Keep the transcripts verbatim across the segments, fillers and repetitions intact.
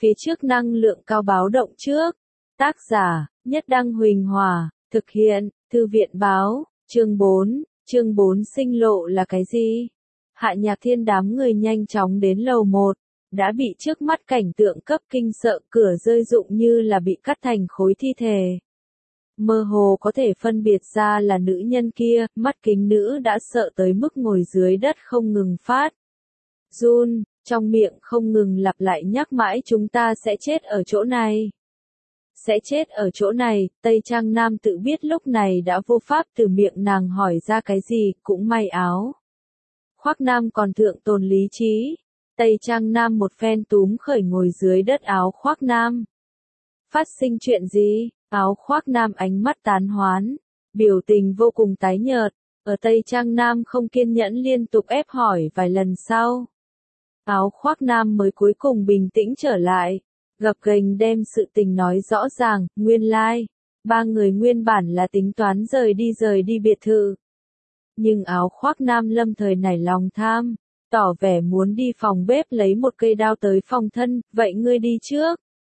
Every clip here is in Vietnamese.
Phía trước năng lượng cao báo động trước. Tác giả, Nhất Đăng Huỳnh Hòa, thực hiện, Thư viện báo, chương bốn, chương bốn sinh lộ là cái gì? Hạ Nhạc Thiên đám người nhanh chóng đến lầu một, đã bị trước mắt cảnh tượng cấp kinh sợ, cửa rơi rụng như là bị cắt thành khối thi thể. Mơ hồ có thể phân biệt ra là nữ nhân kia, mắt kính nữ đã sợ tới mức ngồi dưới đất không ngừng phát run, trong miệng không ngừng lặp lại nhắc mãi chúng ta sẽ chết ở chỗ này. Sẽ chết ở chỗ này, Tây Trang Nam tự biết lúc này đã vô pháp từ miệng nàng hỏi ra cái gì, cũng may áo. Khoác Nam còn thượng tồn lý trí. Tây Trang Nam một phen túm khởi ngồi dưới đất áo khoác Nam. Phát sinh chuyện gì? Áo khoác Nam ánh mắt tán hoán, biểu tình vô cùng tái nhợt, ở Tây Trang Nam không kiên nhẫn liên tục ép hỏi vài lần sau. Áo khoác Nam mới cuối cùng bình tĩnh trở lại, gập ghềnh đem sự tình nói rõ ràng, nguyên lai, like, ba người nguyên bản là tính toán rời đi rời đi biệt thự. Nhưng áo khoác Nam lâm thời nảy lòng tham, tỏ vẻ muốn đi phòng bếp lấy một cây đao tới phòng thân, vậy ngươi đi trước.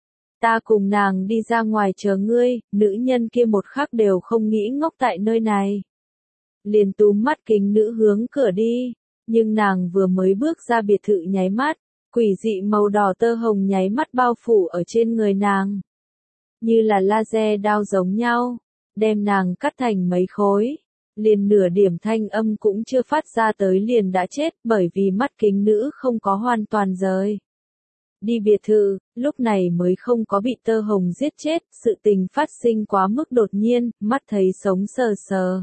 Ta cùng nàng đi ra ngoài chờ ngươi, nữ nhân kia một khắc đều không nghĩ ngốc tại nơi này. Liền túm mắt kính nữ hướng cửa đi, nhưng nàng vừa mới bước ra biệt thự nháy mắt, quỷ dị màu đỏ tơ hồng nháy mắt bao phủ ở trên người nàng. Như là laser đao giống nhau, đem nàng cắt thành mấy khối, liền nửa điểm thanh âm cũng chưa phát ra tới liền đã chết bởi vì mắt kính nữ không có hoàn toàn rời. Đi biệt thự, lúc này mới không có bị tơ hồng giết chết, sự tình phát sinh quá mức đột nhiên, mắt thấy sống sờ sờ.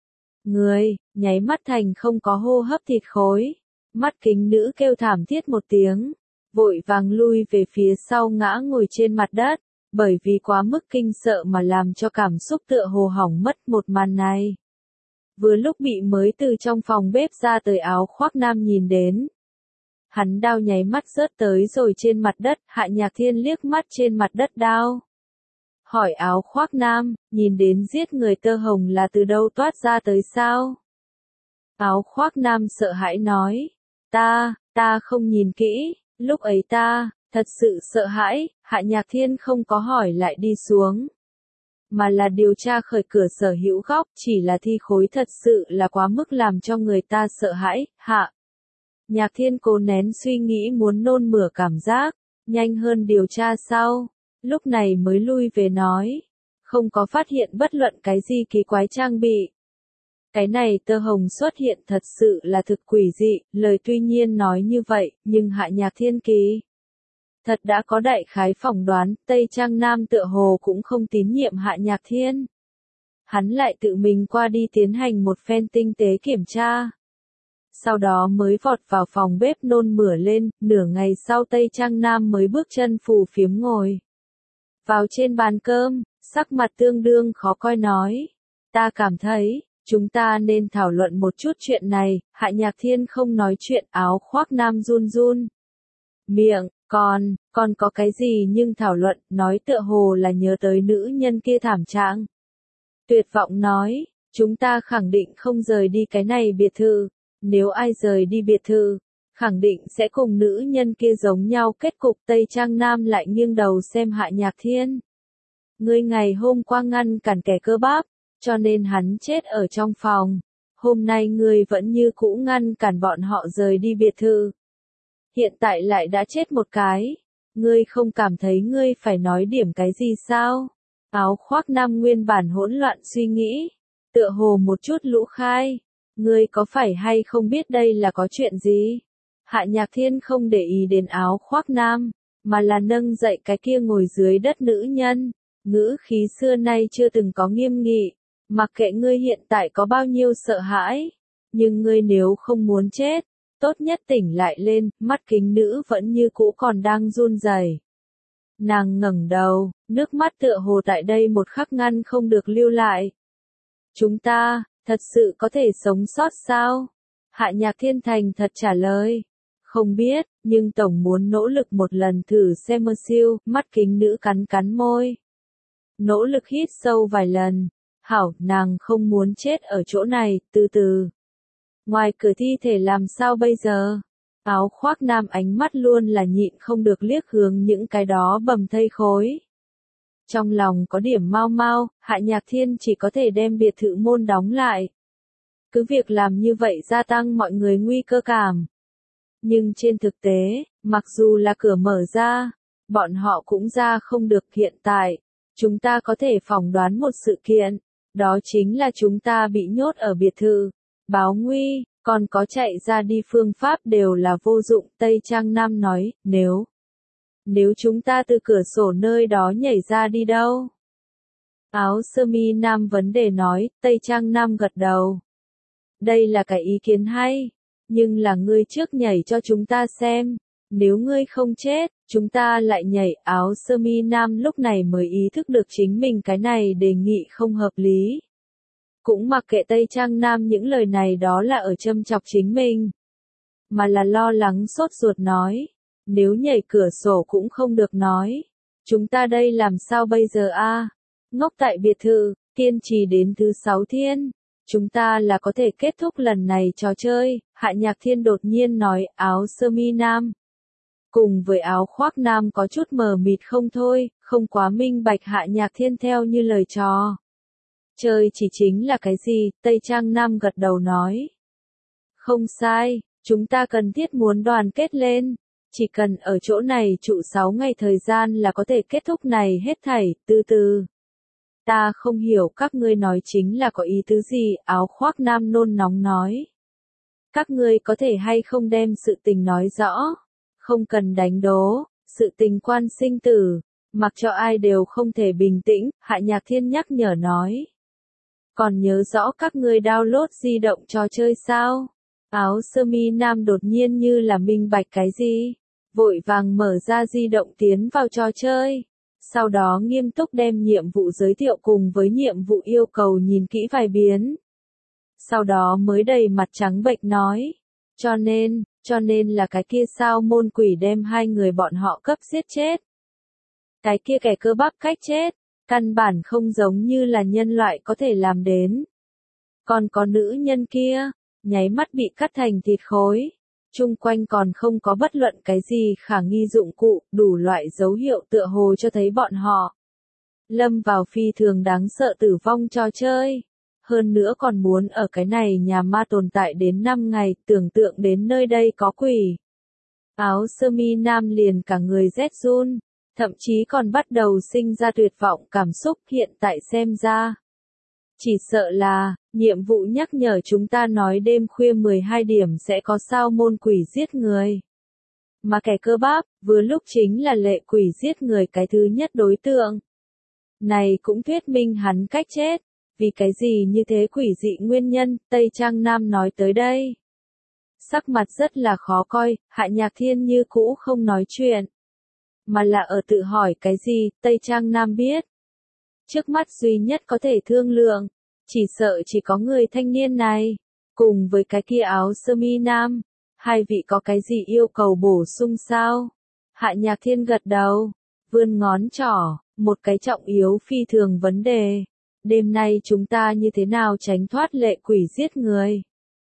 Người, nháy mắt thành không có hô hấp thịt khối, mắt kính nữ kêu thảm thiết một tiếng, vội vàng lui về phía sau ngã ngồi trên mặt đất, bởi vì quá mức kinh sợ mà làm cho cảm xúc tựa hồ hỏng mất một màn này. Vừa lúc bị mới từ trong phòng bếp ra tới áo khoác Nam nhìn đến. Hắn đao nháy mắt rớt tới rồi trên mặt đất, Hạ Nhạc Thiên liếc mắt trên mặt đất đao. Hỏi áo khoác Nam, nhìn đến giết người tơ hồng là từ đâu toát ra tới sao? Áo khoác Nam sợ hãi nói, ta, ta không nhìn kỹ, lúc ấy ta, thật sự sợ hãi, Hạ Nhạc Thiên không có hỏi lại đi xuống. Mà là điều tra khởi cửa sở hữu góc, chỉ là thi khối thật sự là quá mức làm cho người ta sợ hãi, Hạ. Nhạc Thiên cố nén suy nghĩ muốn nôn mửa cảm giác, nhanh hơn điều tra sau, lúc này mới lui về nói, không có phát hiện bất luận cái gì kỳ quái trang bị. Cái này tơ hồng xuất hiện thật sự là thực quỷ dị, lời tuy nhiên nói như vậy, nhưng Hạ Nhạc Thiên kỳ. Thật đã có đại khái phỏng đoán, Tây Trang Nam tựa hồ cũng không tín nhiệm Hạ Nhạc Thiên. Hắn lại tự mình qua đi tiến hành một phen tinh tế kiểm tra. Sau đó mới vọt vào phòng bếp nôn mửa lên, nửa ngày sau Tây Trang Nam mới bước chân phù phiếm ngồi. Vào trên bàn cơm, sắc mặt tương đương khó coi nói. Ta cảm thấy, chúng ta nên thảo luận một chút chuyện này, Hạ Nhạc Thiên không nói chuyện áo khoác Nam run run. Miệng, còn, còn có cái gì nhưng thảo luận, nói tựa hồ là nhớ tới nữ nhân kia thảm trạng. Tuyệt vọng nói, chúng ta khẳng định không rời đi cái này biệt thự. Nếu ai rời đi biệt thự, khẳng định sẽ cùng nữ nhân kia giống nhau kết cục. Tây Trang Nam lại nghiêng đầu xem Hạ Nhạc Thiên. Ngươi ngày hôm qua ngăn cản kẻ cơ bắp, cho nên hắn chết ở trong phòng. Hôm nay ngươi vẫn như cũ ngăn cản bọn họ rời đi biệt thự. Hiện tại lại đã chết một cái. Ngươi không cảm thấy ngươi phải nói điểm cái gì sao? Áo khoác Nam nguyên bản hỗn loạn suy nghĩ, tựa hồ một chút lũ khai. Ngươi có phải hay không biết đây là có chuyện gì? Hạ Nhạc Thiên không để ý đến áo khoác Nam, mà là nâng dậy cái kia ngồi dưới đất nữ nhân. Ngữ khí xưa nay chưa từng có nghiêm nghị, mặc kệ ngươi hiện tại có bao nhiêu sợ hãi. Nhưng ngươi nếu không muốn chết, tốt nhất tỉnh lại lên, mắt kính nữ vẫn như cũ còn đang run rẩy. Nàng ngẩng đầu, nước mắt tựa hồ tại đây một khắc ngăn không được lưu lại. Chúng ta, thật sự có thể sống sót sao? Hạ Nhạc Thiên thành thật trả lời. Không biết, nhưng tổng muốn nỗ lực một lần thử xem mơ siêu, mắt kính nữ cắn cắn môi. Nỗ lực hít sâu vài lần. Hảo, nàng không muốn chết ở chỗ này, từ từ. Ngoài cửa thi thể làm sao bây giờ? Áo khoác nam ánh mắt luôn là nhịn không được liếc hướng những cái đó bầm thây khối. Trong lòng có điểm mau mau, Hạ Nhạc Thiên chỉ có thể đem biệt thự môn đóng lại. Cứ việc làm như vậy gia tăng mọi người nguy cơ cảm. Nhưng trên thực tế, mặc dù là cửa mở ra, bọn họ cũng ra không được. Hiện tại, chúng ta có thể phỏng đoán một sự kiện, đó chính là chúng ta bị nhốt ở biệt thự. Báo nguy, còn có chạy ra đi phương pháp đều là vô dụng. Tây Trang Nam nói, nếu, nếu chúng ta từ cửa sổ nơi đó nhảy ra đi đâu? Áo sơ mi nam vấn đề nói, Tây Trang Nam gật đầu. Đây là cái ý kiến hay, nhưng là ngươi trước nhảy cho chúng ta xem, nếu ngươi không chết, chúng ta lại nhảy. Áo sơ mi nam lúc này mới ý thức được chính mình cái này đề nghị không hợp lý. Cũng mặc kệ Tây Trang Nam những lời này đó là ở châm chọc chính mình, mà là lo lắng sốt ruột nói, nếu nhảy cửa sổ cũng không được nói, chúng ta đây làm sao bây giờ a? Ngốc tại biệt thự, kiên trì đến thứ sáu thiên, chúng ta là có thể kết thúc lần này trò chơi. Hạ Nhạc Thiên đột nhiên nói. Áo sơ mi nam cùng với áo khoác nam có chút mờ mịt không thôi, không quá minh bạch Hạ Nhạc Thiên theo như lời trò chơi chỉ chính là cái gì. Tây Trang Nam gật đầu nói, không sai, chúng ta cần thiết muốn đoàn kết lên, chỉ cần ở chỗ này trụ sáu ngày thời gian là có thể kết thúc này hết thảy. Từ từ, ta không hiểu các ngươi nói chính là có ý tứ gì. Áo khoác nam nôn nóng nói, các ngươi có thể hay không đem sự tình nói rõ, không cần đánh đố, sự tình quan sinh tử, mặc cho ai đều không thể bình tĩnh. Hạ Nhạc Thiên nhắc nhở nói, còn nhớ rõ các ngươi download di động trò chơi sao? Áo sơ mi nam đột nhiên như là minh bạch cái gì, vội vàng mở ra di động tiến vào trò chơi, sau đó nghiêm túc đem nhiệm vụ giới thiệu cùng với nhiệm vụ yêu cầu nhìn kỹ vài biến. Sau đó mới đầy mặt trắng bệch nói, cho nên, cho nên là cái kia sao môn quỷ đem hai người bọn họ cấp giết chết. Cái kia kẻ cơ bắp cách chết, căn bản không giống như là nhân loại có thể làm đến. Còn có nữ nhân kia, nháy mắt bị cắt thành thịt khối. Chung quanh còn không có bất luận cái gì khả nghi dụng cụ, đủ loại dấu hiệu tựa hồ cho thấy bọn họ lâm vào phi thường đáng sợ tử vong trò chơi. Hơn nữa còn muốn ở cái này nhà ma tồn tại đến năm ngày, tưởng tượng đến nơi đây có quỷ. Áo sơ mi nam liền cả người rét run, thậm chí còn bắt đầu sinh ra tuyệt vọng cảm xúc. Hiện tại xem ra, chỉ sợ là, nhiệm vụ nhắc nhở chúng ta nói đêm khuya mười hai điểm sẽ có sao môn quỷ giết người. Mà kẻ cơ bắp, vừa lúc chính là lệ quỷ giết người cái thứ nhất đối tượng. Này cũng thuyết minh hắn cách chết, vì cái gì như thế quỷ dị nguyên nhân. Tây Trang Nam nói tới đây, sắc mặt rất là khó coi. Hạ Nhạc Thiên như cũ không nói chuyện, mà là ở tự hỏi cái gì. Tây Trang Nam biết, trước mắt duy nhất có thể thương lượng, chỉ sợ chỉ có người thanh niên này, cùng với cái kia áo sơ mi nam. Hai vị có cái gì yêu cầu bổ sung sao? Hạ Nhạc Thiên gật đầu, vươn ngón trỏ, một cái trọng yếu phi thường vấn đề. Đêm nay chúng ta như thế nào tránh thoát lệ quỷ giết người?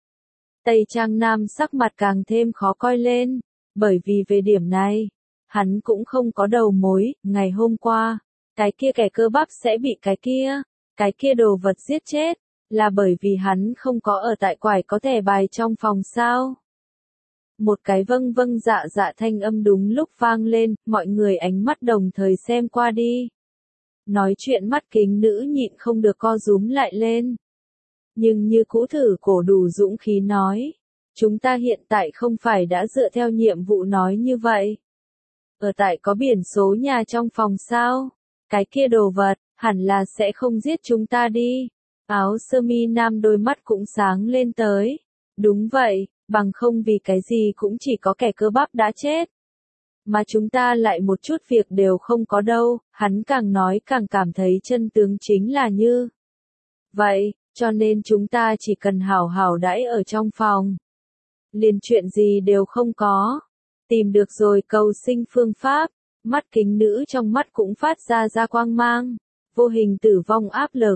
Tây Trang Nam sắc mặt càng thêm khó coi lên, bởi vì về điểm này, hắn cũng không có đầu mối. Ngày hôm qua, cái kia kẻ cơ bắp sẽ bị cái kia, cái kia đồ vật giết chết, là bởi vì hắn không có ở tại quải có thẻ bài trong phòng sao? Một cái vâng vâng dạ dạ thanh âm đúng lúc vang lên, mọi người ánh mắt đồng thời xem qua đi. Nói chuyện mắt kính nữ nhịn không được co rúm lại lên. Nhưng như cũ thử cổ đủ dũng khí nói, chúng ta hiện tại không phải đã dựa theo nhiệm vụ nói như vậy. Ở tại có biển số nhà trong phòng sao? Cái kia đồ vật, hẳn là sẽ không giết chúng ta đi. Áo sơ mi nam đôi mắt cũng sáng lên tới. Đúng vậy, bằng không vì cái gì cũng chỉ có kẻ cơ bắp đã chết. Mà chúng ta lại một chút việc đều không có đâu. Hắn càng nói càng cảm thấy chân tướng chính là như vậy, cho nên chúng ta chỉ cần hảo hảo đãi ở trong phòng. Liền chuyện gì đều không có. Tìm được rồi cầu sinh phương pháp. Mắt kính nữ trong mắt cũng phát ra ra quang mang. Vô hình tử vong áp lực,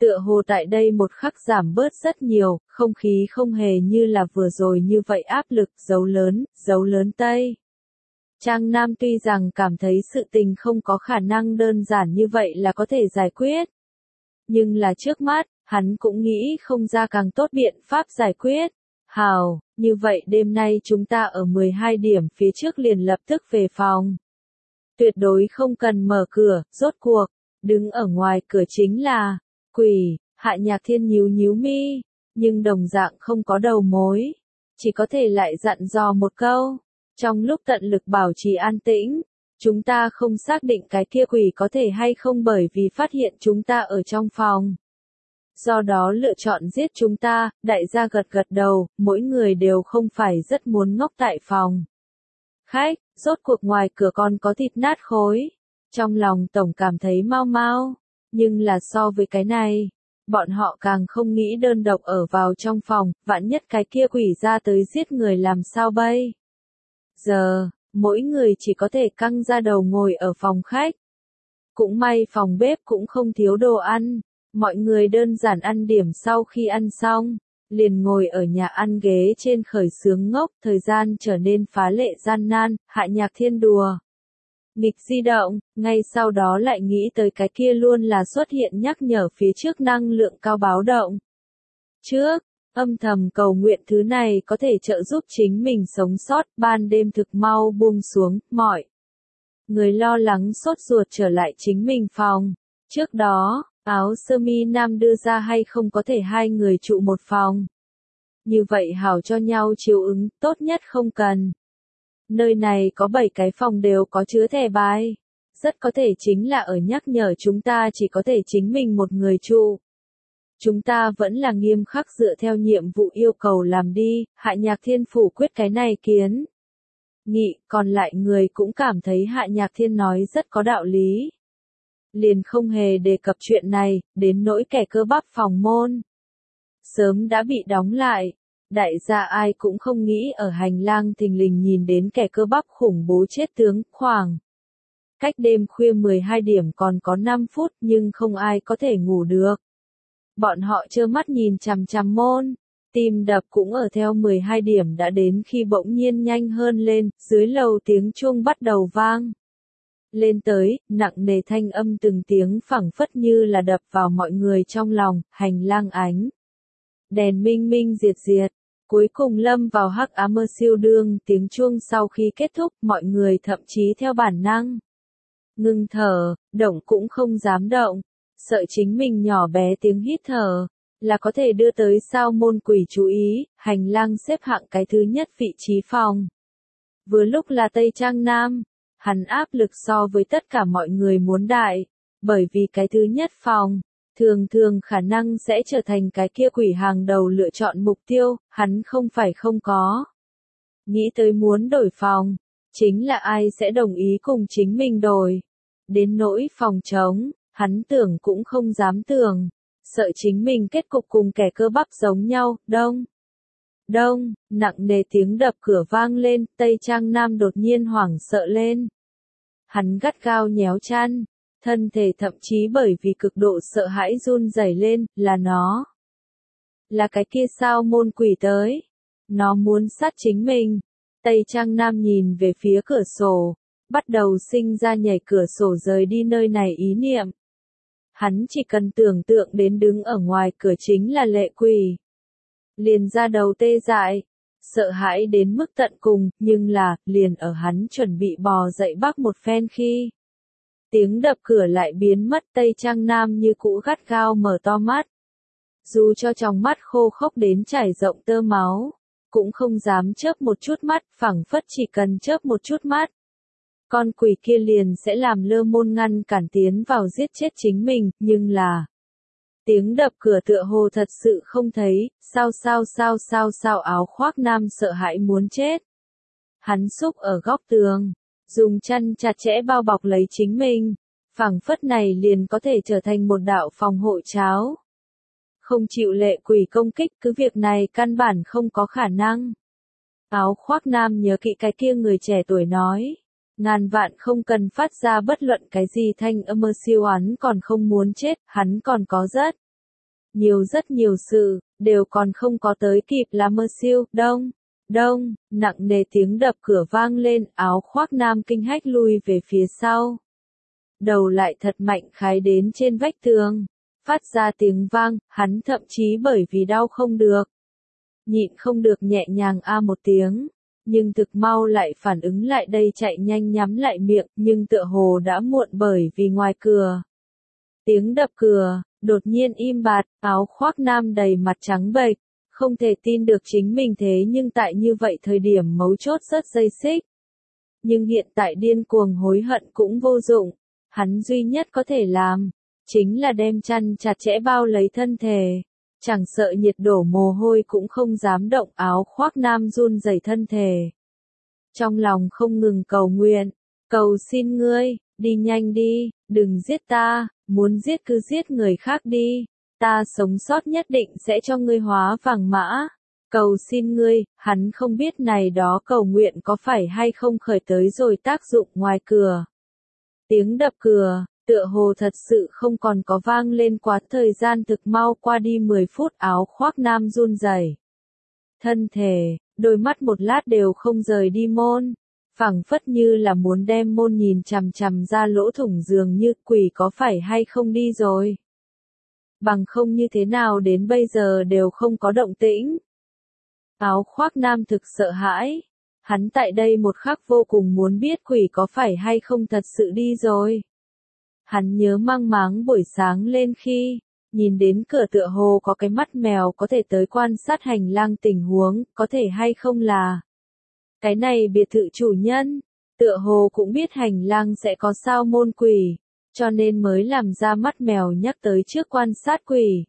Tựa hồ tại đây một khắc giảm bớt rất nhiều, không khí không hề như là vừa rồi như vậy áp lực, dấu lớn, dấu lớn Tây. Trang Nam tuy rằng cảm thấy sự tình không có khả năng đơn giản như vậy là có thể giải quyết. Nhưng là trước mắt, hắn cũng nghĩ không ra càng tốt biện pháp giải quyết. Hào, như vậy đêm nay chúng ta ở mười hai điểm phía trước liền lập tức về phòng. Tuyệt đối không cần mở cửa, rốt cuộc, đứng ở ngoài cửa chính là, quỷ, Hạ Nhạc Thiên nhíu nhíu mi, nhưng đồng dạng không có đầu mối. Chỉ có thể lại dặn dò một câu, trong lúc tận lực bảo trì an tĩnh, chúng ta không xác định cái kia quỷ có thể hay không bởi vì phát hiện chúng ta ở trong phòng. Do đó lựa chọn giết chúng ta, đại gia gật gật đầu, mỗi người đều không phải rất muốn ngốc tại phòng. Khách, rốt cuộc ngoài cửa còn có thịt nát khối. Trong lòng tổng cảm thấy mau mau, nhưng là so với cái này, bọn họ càng không nghĩ đơn độc ở vào trong phòng, vạn nhất cái kia quỷ ra tới giết người làm sao bây. Giờ, mỗi người chỉ có thể căng ra đầu ngồi ở phòng khách. Cũng may phòng bếp cũng không thiếu đồ ăn, mọi người đơn giản ăn điểm sau khi ăn xong, liền ngồi ở nhà ăn ghế trên khởi sướng ngốc, thời gian trở nên phá lệ gian nan, Hạ Nhạc Thiên đùa. Nghịch di động, ngay sau đó lại nghĩ tới cái kia luôn là xuất hiện nhắc nhở phía trước năng lượng cao báo động. Trước, âm thầm cầu nguyện thứ này có thể trợ giúp chính mình sống sót, ban đêm thực mau buông xuống, mọi người lo lắng sốt ruột trở lại chính mình phòng. Trước đó, áo sơ mi nam đưa ra hay không có thể hai người trụ một phòng. Như vậy hảo cho nhau chiếu ứng, tốt nhất không cần. Nơi này có bảy cái phòng đều có chứa thẻ bài. Rất có thể chính là ở nhắc nhở chúng ta chỉ có thể chính mình một người trụ. Chúng ta vẫn là nghiêm khắc dựa theo nhiệm vụ yêu cầu làm đi, Hạ Nhạc Thiên phủ quyết cái này kiến. Nghị, còn lại người cũng cảm thấy Hạ Nhạc Thiên nói rất có đạo lý. Liền không hề đề cập chuyện này, đến nỗi kẻ cơ bắp phòng môn. Sớm đã bị đóng lại. Đại gia ai cũng không nghĩ ở hành lang thình lình nhìn đến kẻ cơ bắp khủng bố chết tướng, khoảng. Cách đêm khuya mười hai điểm còn có năm phút nhưng không ai có thể ngủ được. Bọn họ trơ mắt nhìn chằm chằm môn, tim đập cũng ở theo mười hai điểm đã đến khi bỗng nhiên nhanh hơn lên, dưới lầu tiếng chuông bắt đầu vang. Lên tới, nặng nề thanh âm từng tiếng phẳng phất như là đập vào mọi người trong lòng, hành lang ánh. Đèn minh minh diệt diệt, cuối cùng lâm vào hắc ám mơ siêu đương, tiếng chuông sau khi kết thúc, mọi người thậm chí theo bản năng. Ngưng thở, động cũng không dám động, sợ chính mình nhỏ bé tiếng hít thở, là có thể đưa tới sao môn quỷ chú ý, hành lang xếp hạng cái thứ nhất vị trí phòng. Vừa lúc là Tây Trang Nam, hắn áp lực so với tất cả mọi người muốn đại, bởi vì cái thứ nhất phòng, thường thường khả năng sẽ trở thành cái kia quỷ hàng đầu lựa chọn mục tiêu, hắn không phải không có. Nghĩ tới muốn đổi phòng, chính là ai sẽ đồng ý cùng chính mình đổi. Đến nỗi phòng trống, hắn tưởng cũng không dám tưởng, sợ chính mình kết cục cùng kẻ cơ bắp giống nhau, đông. Đông, nặng nề tiếng đập cửa vang lên, Tây Trang Nam đột nhiên hoảng sợ lên. Hắn gắt gao nhéo chăn, thân thể thậm chí bởi vì cực độ sợ hãi run rẩy lên, là nó. Là cái kia sao môn quỷ tới. Nó muốn sát chính mình. Tây Trang Nam nhìn về phía cửa sổ, bắt đầu sinh ra nhảy cửa sổ rời đi nơi này ý niệm. Hắn chỉ cần tưởng tượng đến đứng ở ngoài cửa chính là lệ quỷ. Liền ra đầu tê dại, sợ hãi đến mức tận cùng, nhưng là, liền ở hắn chuẩn bị bò dậy bắc một phen khi. Tiếng đập cửa lại biến mất, Tây Trang Nam như cũ gắt gao mở to mắt. Dù cho trong mắt khô khốc đến chảy rộng tơ máu, cũng không dám chớp một chút mắt, phảng phất chỉ cần chớp một chút mắt. Con quỷ kia liền sẽ làm lơ môn ngăn cản tiến vào giết chết chính mình, nhưng là... Tiếng đập cửa tựa hồ thật sự không thấy, sao sao sao sao sao áo khoác nam sợ hãi muốn chết. Hắn xúc ở góc tường, dùng chăn chặt chẽ bao bọc lấy chính mình, phảng phất này liền có thể trở thành một đạo phòng hộ cháo. Không chịu lệ quỷ công kích, cứ việc này căn bản không có khả năng. Áo khoác nam nhớ kỹ cái kia người trẻ tuổi nói. Ngàn vạn không cần phát ra bất luận cái gì thanh âm mơ siêu hắn còn không muốn chết, hắn còn có rất Nhiều rất nhiều sự, đều còn không có tới kịp là mơ siêu, đông, đông, nặng nề tiếng đập cửa vang lên, áo khoác nam kinh hách lui về phía sau. Đầu lại thật mạnh khái đến trên vách tường, phát ra tiếng vang, hắn thậm chí bởi vì đau không được. Nhịn không được nhẹ nhàng a một tiếng, nhưng thực mau lại phản ứng lại đây chạy nhanh nhắm lại miệng, nhưng tựa hồ đã muộn bởi vì ngoài cửa. Tiếng đập cửa, đột nhiên im bặt, áo khoác nam đầy mặt trắng bệch, không thể tin được chính mình thế nhưng tại như vậy thời điểm mấu chốt rất dây xích. Nhưng hiện tại điên cuồng hối hận cũng vô dụng, hắn duy nhất có thể làm, chính là đem chăn chặt chẽ bao lấy thân thể. Chẳng sợ nhiệt đổ mồ hôi cũng không dám động, áo khoác nam run rẩy thân thể. Trong lòng không ngừng cầu nguyện, cầu xin ngươi, đi nhanh đi, đừng giết ta, muốn giết cứ giết người khác đi, ta sống sót nhất định sẽ cho ngươi hóa vàng mã. Cầu xin ngươi, hắn không biết này đó cầu nguyện có phải hay không khởi tới rồi tác dụng ngoài cửa. Tiếng đập cửa, tựa hồ thật sự không còn có vang lên quá, thời gian thực mau qua đi mười phút, áo khoác nam run rẩy thân thể, đôi mắt một lát đều không rời đi môn, phảng phất như là muốn đem môn nhìn chằm chằm ra lỗ thủng, dường như quỷ có phải hay không đi rồi. Bằng không như thế nào đến bây giờ đều không có động tĩnh. Áo khoác nam thực sợ hãi, hắn tại đây một khắc vô cùng muốn biết quỷ có phải hay không thật sự đi rồi. Hắn nhớ mang máng buổi sáng lên khi, nhìn đến cửa tựa hồ có cái mắt mèo có thể tới quan sát hành lang tình huống, có thể hay không là. Cái này biệt thự chủ nhân, tựa hồ cũng biết hành lang sẽ có sao môn quỷ, cho nên mới làm ra mắt mèo nhắc tới trước quan sát quỷ.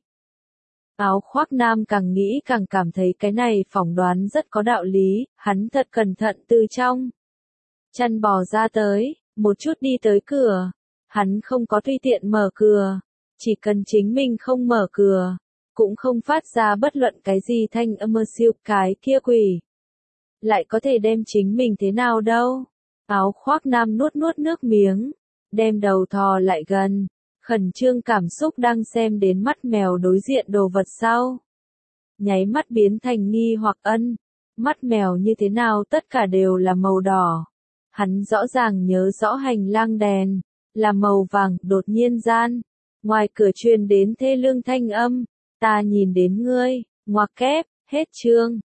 Áo khoác nam càng nghĩ càng cảm thấy cái này phỏng đoán rất có đạo lý, hắn thật cẩn thận từ trong chăn bò ra tới, một chút đi tới cửa. Hắn không có tùy tiện mở cửa, chỉ cần chính mình không mở cửa, cũng không phát ra bất luận cái gì thanh âm, siêu cái kia quỷ. Lại có thể đem chính mình thế nào đâu. Áo khoác nam nuốt nuốt nước miếng, đem đầu thò lại gần, khẩn trương cảm xúc đang xem đến mắt mèo đối diện đồ vật sau. Nháy mắt biến thành nghi hoặc ân, mắt mèo như thế nào tất cả đều là màu đỏ. Hắn rõ ràng nhớ rõ hành lang đèn là màu vàng, đột nhiên gian, ngoài cửa truyền đến thê lương thanh âm, ta nhìn đến ngươi, ngoặc kép, hết chương.